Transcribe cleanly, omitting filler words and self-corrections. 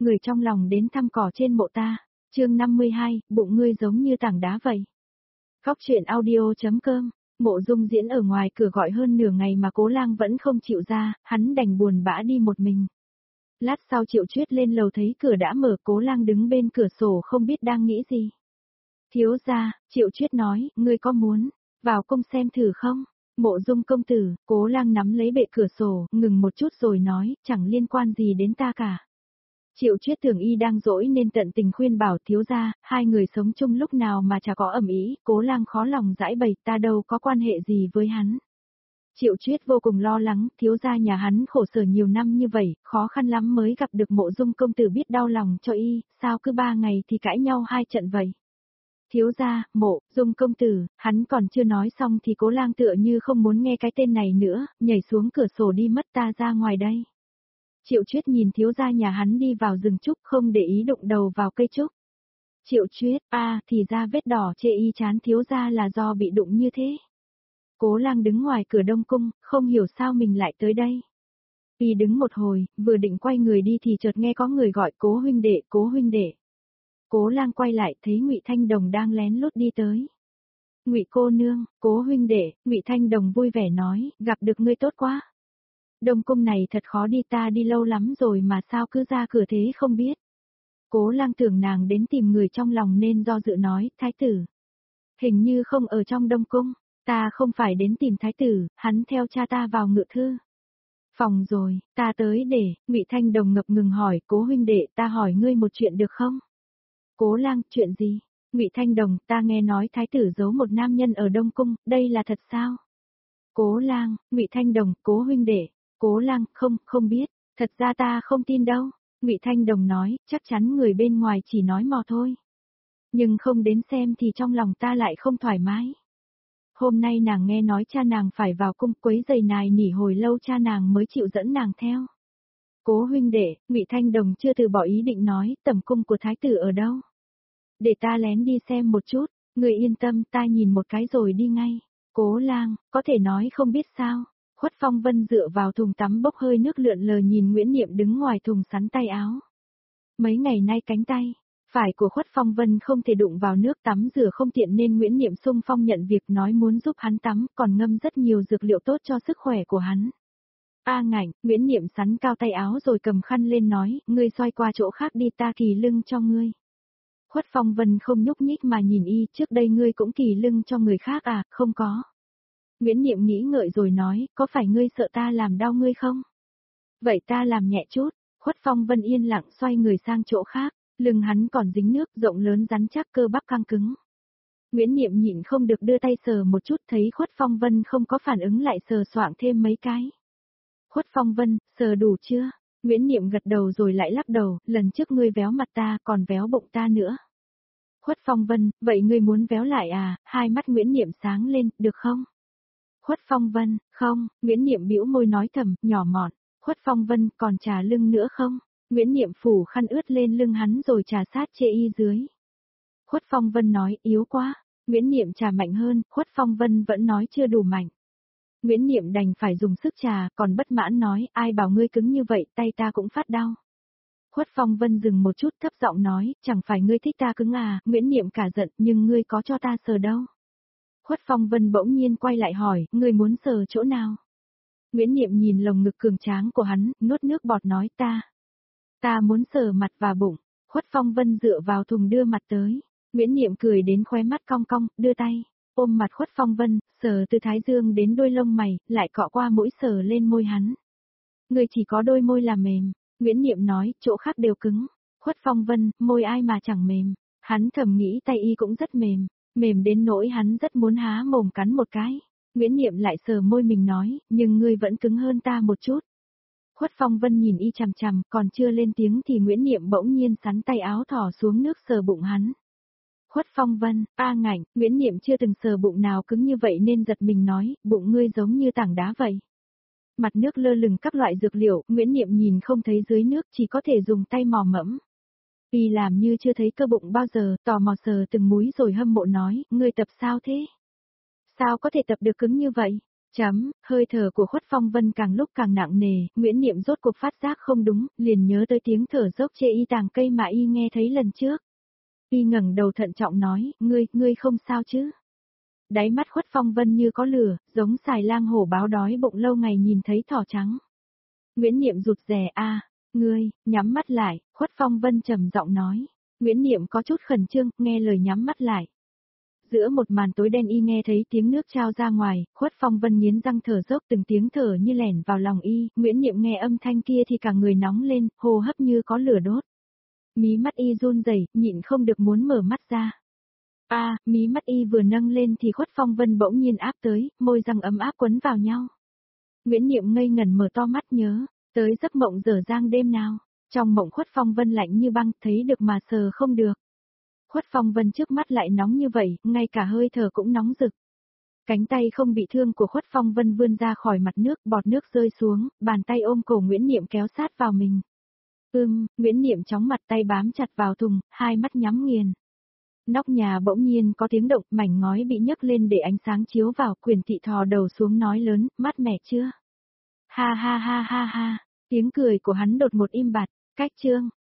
người trong lòng đến thăm cỏ trên mộ ta. Chương 52, bụng ngươi giống như tảng đá vậy. Góc truyện audio.com. Mộ Dung Diễn ở ngoài cửa gọi hơn nửa ngày mà Cố Lang vẫn không chịu ra, hắn đành buồn bã đi một mình. Lát sau Triệu Chuyết lên lầu thấy cửa đã mở, Cố Lang đứng bên cửa sổ không biết đang nghĩ gì. Thiếu gia, Triệu Chuyết nói, ngươi có muốn vào cung xem thử không? Mộ Dung công tử, Cố Lang nắm lấy bệ cửa sổ, ngừng một chút rồi nói, chẳng liên quan gì đến ta cả. Triệu Chuyết tưởng y đang dỗi nên tận tình khuyên bảo thiếu gia, hai người sống chung lúc nào mà chả có ầm ĩ. Cố Lang khó lòng giải bày, ta đâu có quan hệ gì với hắn. Triệu Chuyết vô cùng lo lắng, thiếu gia nhà hắn khổ sở nhiều năm như vậy, khó khăn lắm mới gặp được Mộ Dung công tử biết đau lòng cho y, sao cứ 3 ngày thì cãi nhau 2 trận vậy. Thiếu gia, Mộ Dung công tử, hắn còn chưa nói xong thì Cố Lang tựa như không muốn nghe cái tên này nữa, nhảy xuống cửa sổ đi mất, ta ra ngoài đây. Triệu Chuyết nhìn thiếu gia nhà hắn đi vào rừng trúc, không để ý đụng đầu vào cây trúc. Triệu Chuyết, thì ra vết đỏ chê y chán thiếu gia là do bị đụng như thế. Cố Lang đứng ngoài cửa Đông Cung, không hiểu sao mình lại tới đây. Y đứng một hồi, vừa định quay người đi thì chợt nghe có người gọi Cố huynh đệ, Cố huynh đệ. Cố Lang quay lại thấy Ngụy Thanh Đồng đang lén lút đi tới. Ngụy cô nương, Cố huynh đệ, Ngụy Thanh Đồng vui vẻ nói, gặp được ngươi tốt quá. Đông Cung này thật khó đi, ta đi lâu lắm rồi mà sao cứ ra cửa thế không biết. Cố Lang tưởng nàng đến tìm người trong lòng nên do dự nói, thái tử. Hình như không ở trong Đông Cung, ta không phải đến tìm thái tử, hắn theo cha ta vào ngự thư phòng rồi, ta tới để, Ngụy Thanh Đồng ngập ngừng hỏi, Cố huynh đệ, ta hỏi ngươi một chuyện được không? Cố Lang, chuyện gì? Ngụy Thanh Đồng, ta nghe nói thái tử giấu một nam nhân ở Đông Cung, đây là thật sao? Cố Lang, Ngụy Thanh Đồng, Cố huynh đệ. Cố Lang, không biết, thật ra ta không tin đâu. Ngụy Thanh Đồng nói, chắc chắn người bên ngoài chỉ nói mò thôi. Nhưng không đến xem thì trong lòng ta lại không thoải mái. Hôm nay nàng nghe nói cha nàng phải vào cung, quấy giày nài nỉ hồi lâu cha nàng mới chịu dẫn nàng theo. Cố huynh đệ, Ngụy Thanh Đồng chưa từ bỏ ý định nói, tẩm cung của thái tử ở đâu? Để ta lén đi xem một chút, người yên tâm, ta nhìn một cái rồi đi ngay. Cố Lang, có thể nói không biết sao. Khuất Phong Vân dựa vào thùng tắm bốc hơi nước lượn lờ nhìn Nguyễn Niệm đứng ngoài thùng sắn tay áo. Mấy ngày nay cánh tay phải của Khuất Phong Vân không thể đụng vào nước tắm rửa không tiện nên Nguyễn Niệm xung phong nhận việc, nói muốn giúp hắn tắm, còn ngâm rất nhiều dược liệu tốt cho sức khỏe của hắn. Ngạnh, Nguyễn Niệm sắn cao tay áo rồi cầm khăn lên nói, ngươi xoay qua chỗ khác đi, ta kỳ lưng cho ngươi. Khuất Phong Vân không nhúc nhích mà nhìn y, trước đây ngươi cũng kỳ lưng cho người khác à? Không có. Nguyễn Niệm nghĩ ngợi rồi nói, có phải ngươi sợ ta làm đau ngươi không? Vậy ta làm nhẹ chút. Khuất Phong Vân yên lặng xoay người sang chỗ khác, lưng hắn còn dính nước, rộng lớn rắn chắc, cơ bắp căng cứng. Nguyễn Niệm nhịn không được đưa tay sờ một chút, thấy Khuất Phong Vân không có phản ứng lại sờ soạng thêm mấy cái. Khuất Phong Vân, sờ đủ chưa? Nguyễn Niệm gật đầu rồi lại lắc đầu, lần trước ngươi véo mặt ta, còn véo bụng ta nữa. Khuất Phong Vân, vậy ngươi muốn véo lại à? Hai mắt Nguyễn Niệm sáng lên, được không? Khuất Phong Vân, không, Nguyễn Niệm bĩu môi nói thầm, nhỏ mọn. Khuất Phong Vân, còn trà lưng nữa không? Nguyễn Niệm phủ khăn ướt lên lưng hắn rồi trà sát chê y dưới. Khuất Phong Vân nói, yếu quá. Nguyễn Niệm trà mạnh hơn, Khuất Phong Vân vẫn nói chưa đủ mạnh. Nguyễn Niệm đành phải dùng sức trà, còn bất mãn nói, ai bảo ngươi cứng như vậy, tay ta cũng phát đau. Khuất Phong Vân dừng một chút thấp giọng nói, chẳng phải ngươi thích ta cứng à? Nguyễn Niệm cả giận, nhưng ngươi có cho ta sờ đâu. Khuất Phong Vân bỗng nhiên quay lại hỏi, ngươi muốn sờ chỗ nào? Nguyễn Niệm nhìn lồng ngực cường tráng của hắn, nuốt nước bọt nói, ta muốn sờ mặt và bụng. Khuất Phong Vân dựa vào thùng đưa mặt tới. Nguyễn Niệm cười đến khóe mắt cong cong, đưa tay ôm mặt Khuất Phong Vân, sờ từ thái dương đến đôi lông mày, lại cọ qua mũi sờ lên môi hắn. Ngươi chỉ có đôi môi là mềm. Nguyễn Niệm nói, chỗ khác đều cứng. Khuất Phong Vân, môi ai mà chẳng mềm. Hắn thầm nghĩ tay y cũng rất mềm. Mềm đến nỗi hắn rất muốn há mồm cắn một cái. Nguyễn Niệm lại sờ môi mình nói, nhưng ngươi vẫn cứng hơn ta một chút. Khuất Phong Vân nhìn y chằm chằm, còn chưa lên tiếng thì Nguyễn Niệm bỗng nhiên sắn tay áo thỏ xuống nước sờ bụng hắn. Khuất Phong Vân, ngạnh, Nguyễn Niệm chưa từng sờ bụng nào cứng như vậy nên giật mình nói, bụng ngươi giống như tảng đá vậy. Mặt nước lơ lửng các loại dược liệu, Nguyễn Niệm nhìn không thấy dưới nước, chỉ có thể dùng tay mò mẫm. Y làm như chưa thấy cơ bụng bao giờ, tò mò sờ từng múi rồi hâm mộ nói, ngươi tập sao thế? Sao có thể tập được cứng như vậy? Hơi thở của Khuất Phong Vân càng lúc càng nặng nề, Nguyễn Niệm rốt cuộc phát giác không đúng, liền nhớ tới tiếng thở dốc chê y tàng cây mà y nghe thấy lần trước. Y ngẩng đầu thận trọng nói, ngươi không sao chứ? Đáy mắt Khuất Phong Vân như có lửa, giống xài lang hổ báo đói bụng lâu ngày nhìn thấy thỏ trắng. Nguyễn Niệm rụt rè ngươi, nhắm mắt lại, Khuất Phong Vân trầm giọng nói. Nguyễn Niệm có chút khẩn trương, nghe lời nhắm mắt lại. Giữa một màn tối đen y nghe thấy tiếng nước trao ra ngoài, Khuất Phong Vân nghiến răng thở dốc từng tiếng thở như lẻn vào lòng y, Nguyễn Niệm nghe âm thanh kia thì cả người nóng lên, hô hấp như có lửa đốt. Mí mắt y run rẩy, nhịn không được muốn mở mắt ra. Mí mắt y vừa nâng lên thì Khuất Phong Vân bỗng nhiên áp tới, môi răng ấm áp quấn vào nhau. Nguyễn Niệm ngây ngẩn mở to mắt nhớ, tới giấc mộng dở dang đêm nào, trong mộng Khuất Phong Vân lạnh như băng, thấy được mà sờ không được. Khuất Phong Vân trước mắt lại nóng như vậy, ngay cả hơi thở cũng nóng rực. Cánh tay không bị thương của Khuất Phong Vân vươn ra khỏi mặt nước, bọt nước rơi xuống, bàn tay ôm cổ Nguyễn Niệm kéo sát vào mình. Nguyễn Niệm chóng mặt tay bám chặt vào thùng, hai mắt nhắm nghiền. Nóc nhà bỗng nhiên có tiếng động, mảnh ngói bị nhấc lên để ánh sáng chiếu vào, Quyền Thị thò đầu xuống nói lớn, mát mẻ chưa? Ha ha ha ha ha, tiếng cười của hắn đột một im bặt, cách chương.